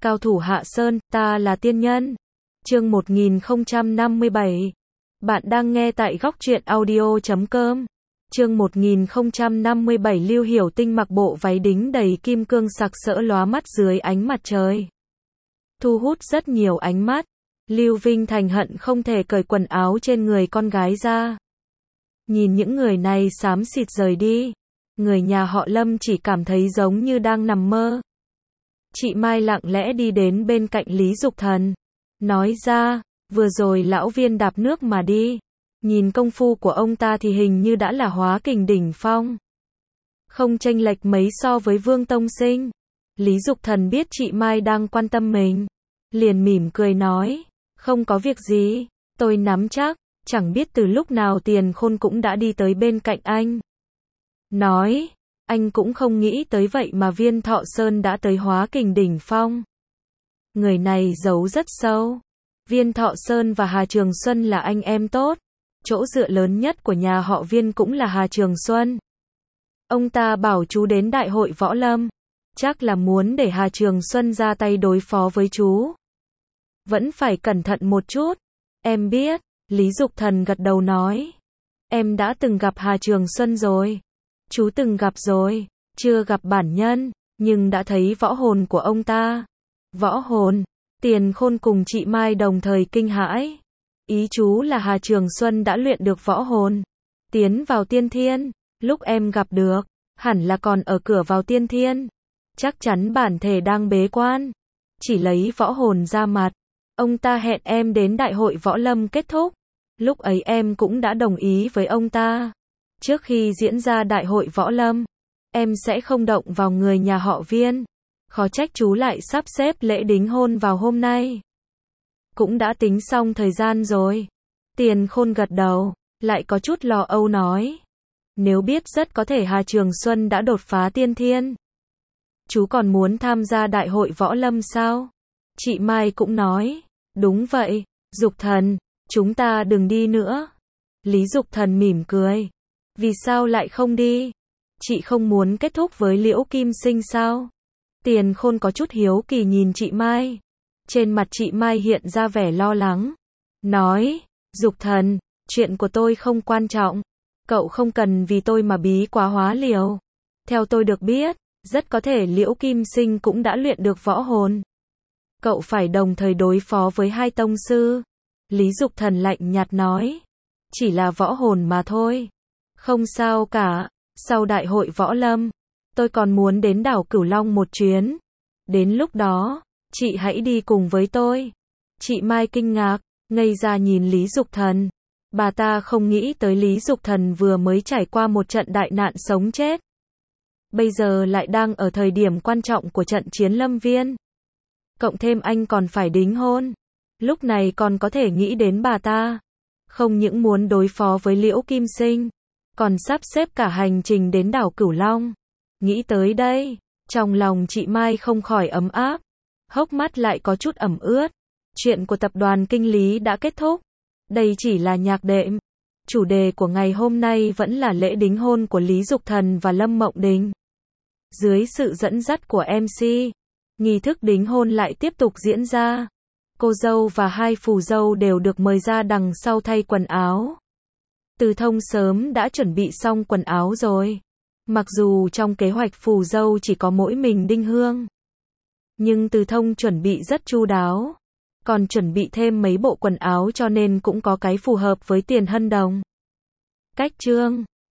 Cao thủ Hạ Sơn, ta là tiên nhân. Chương 1057. Bạn đang nghe tại góc truyện audio.com. Chương 1057. Lưu Hiểu Tinh mặc bộ váy đính đầy kim cương sặc sỡ lóa mắt dưới ánh mặt trời, thu hút rất nhiều ánh mắt. Lưu Vinh Thành hận không thể cởi quần áo trên người con gái ra. Nhìn những người này xám xịt rời đi, người nhà họ Lâm chỉ cảm thấy giống như đang nằm mơ. Chị Mai lặng lẽ đi đến bên cạnh Lý Dục Thần, nói ra, vừa rồi lão Viên đạp nước mà đi. Nhìn công phu của ông ta thì hình như đã là hóa kình đỉnh phong, không chênh lệch mấy so với Vương Tông Sinh. Lý Dục Thần biết chị Mai đang quan tâm mình, liền mỉm cười nói, không có việc gì, tôi nắm chắc. Chẳng biết từ lúc nào Tiền Khôn cũng đã đi tới bên cạnh anh. Nói, anh cũng không nghĩ tới vậy mà Viên Thọ Sơn đã tới hóa kình đỉnh phong. Người này giấu rất sâu. Viên Thọ Sơn và Hà Trường Xuân là anh em tốt. Chỗ dựa lớn nhất của nhà họ Viên cũng là Hà Trường Xuân. Ông ta bảo chú đến đại hội võ lâm, chắc là muốn để Hà Trường Xuân ra tay đối phó với chú. Vẫn phải cẩn thận một chút. Em biết. Lý Dục Thần gật đầu nói, em đã từng gặp Hà Trường Xuân rồi. Chú từng gặp rồi, chưa gặp bản nhân, nhưng đã thấy võ hồn của ông ta. Võ hồn? Tiền Khôn cùng chị Mai đồng thời kinh hãi. Ý chú là Hà Trường Xuân đã luyện được võ hồn, tiến vào tiên thiên. Lúc em gặp được, hẳn là còn ở cửa vào tiên thiên. Chắc chắn bản thể đang bế quan, chỉ lấy võ hồn ra mặt. Ông ta hẹn em đến đại hội võ lâm kết thúc. Lúc ấy em cũng đã đồng ý với ông ta. Trước khi diễn ra đại hội võ lâm, em sẽ không động vào người nhà họ Viên. Khó trách chú lại sắp xếp lễ đính hôn vào hôm nay. Cũng đã tính xong thời gian rồi. Tiền Khôn gật đầu, lại có chút lo âu nói. Nếu biết rất có thể Hà Trường Xuân đã đột phá tiên thiên, chú còn muốn tham gia đại hội võ lâm sao? Chị Mai cũng nói, đúng vậy, Dục Thần, chúng ta đừng đi nữa. Lý Dục Thần mỉm cười, vì sao lại không đi? Chị không muốn kết thúc với Liễu Kim Sinh sao? Tiền Khôn có chút hiếu kỳ nhìn chị Mai. Trên mặt chị Mai hiện ra vẻ lo lắng, nói, Dục Thần, chuyện của tôi không quan trọng. Cậu không cần vì tôi mà bí quá hóa liều. Theo tôi được biết, rất có thể Liễu Kim Sinh cũng đã luyện được võ hồn. Cậu phải đồng thời đối phó với hai tông sư. Lý Dục Thần lạnh nhạt nói, chỉ là võ hồn mà thôi. Không sao cả, sau đại hội võ lâm, tôi còn muốn đến đảo Cửu Long một chuyến. Đến lúc đó, chị hãy đi cùng với tôi. Chị Mai kinh ngạc, ngây ra nhìn Lý Dục Thần. Bà ta không nghĩ tới Lý Dục Thần vừa mới trải qua một trận đại nạn sống chết, bây giờ lại đang ở thời điểm quan trọng của trận chiến Lâm Viên. Cộng thêm anh còn phải đính hôn. Lúc này còn có thể nghĩ đến bà ta. Không những muốn đối phó với Liễu Kim Sinh, còn sắp xếp cả hành trình đến đảo Cửu Long. Nghĩ tới đây, trong lòng chị Mai không khỏi ấm áp, hốc mắt lại có chút ẩm ướt. Chuyện của tập đoàn Kinh Lý đã kết thúc. Đây chỉ là nhạc đệm. Chủ đề của ngày hôm nay vẫn là lễ đính hôn của Lý Dục Thần và Lâm Mộng Đình. Dưới sự dẫn dắt của MC, nghi thức đính hôn lại tiếp tục diễn ra. Cô dâu và hai phù dâu đều được mời ra đằng sau thay quần áo. Từ Thông sớm đã chuẩn bị xong quần áo rồi. Mặc dù trong kế hoạch phù dâu chỉ có mỗi mình Đinh Hương, nhưng Từ Thông chuẩn bị rất chu đáo. Còn chuẩn bị thêm mấy bộ quần áo cho nên cũng có cái phù hợp với Tiền Hân Đồng. Cách chương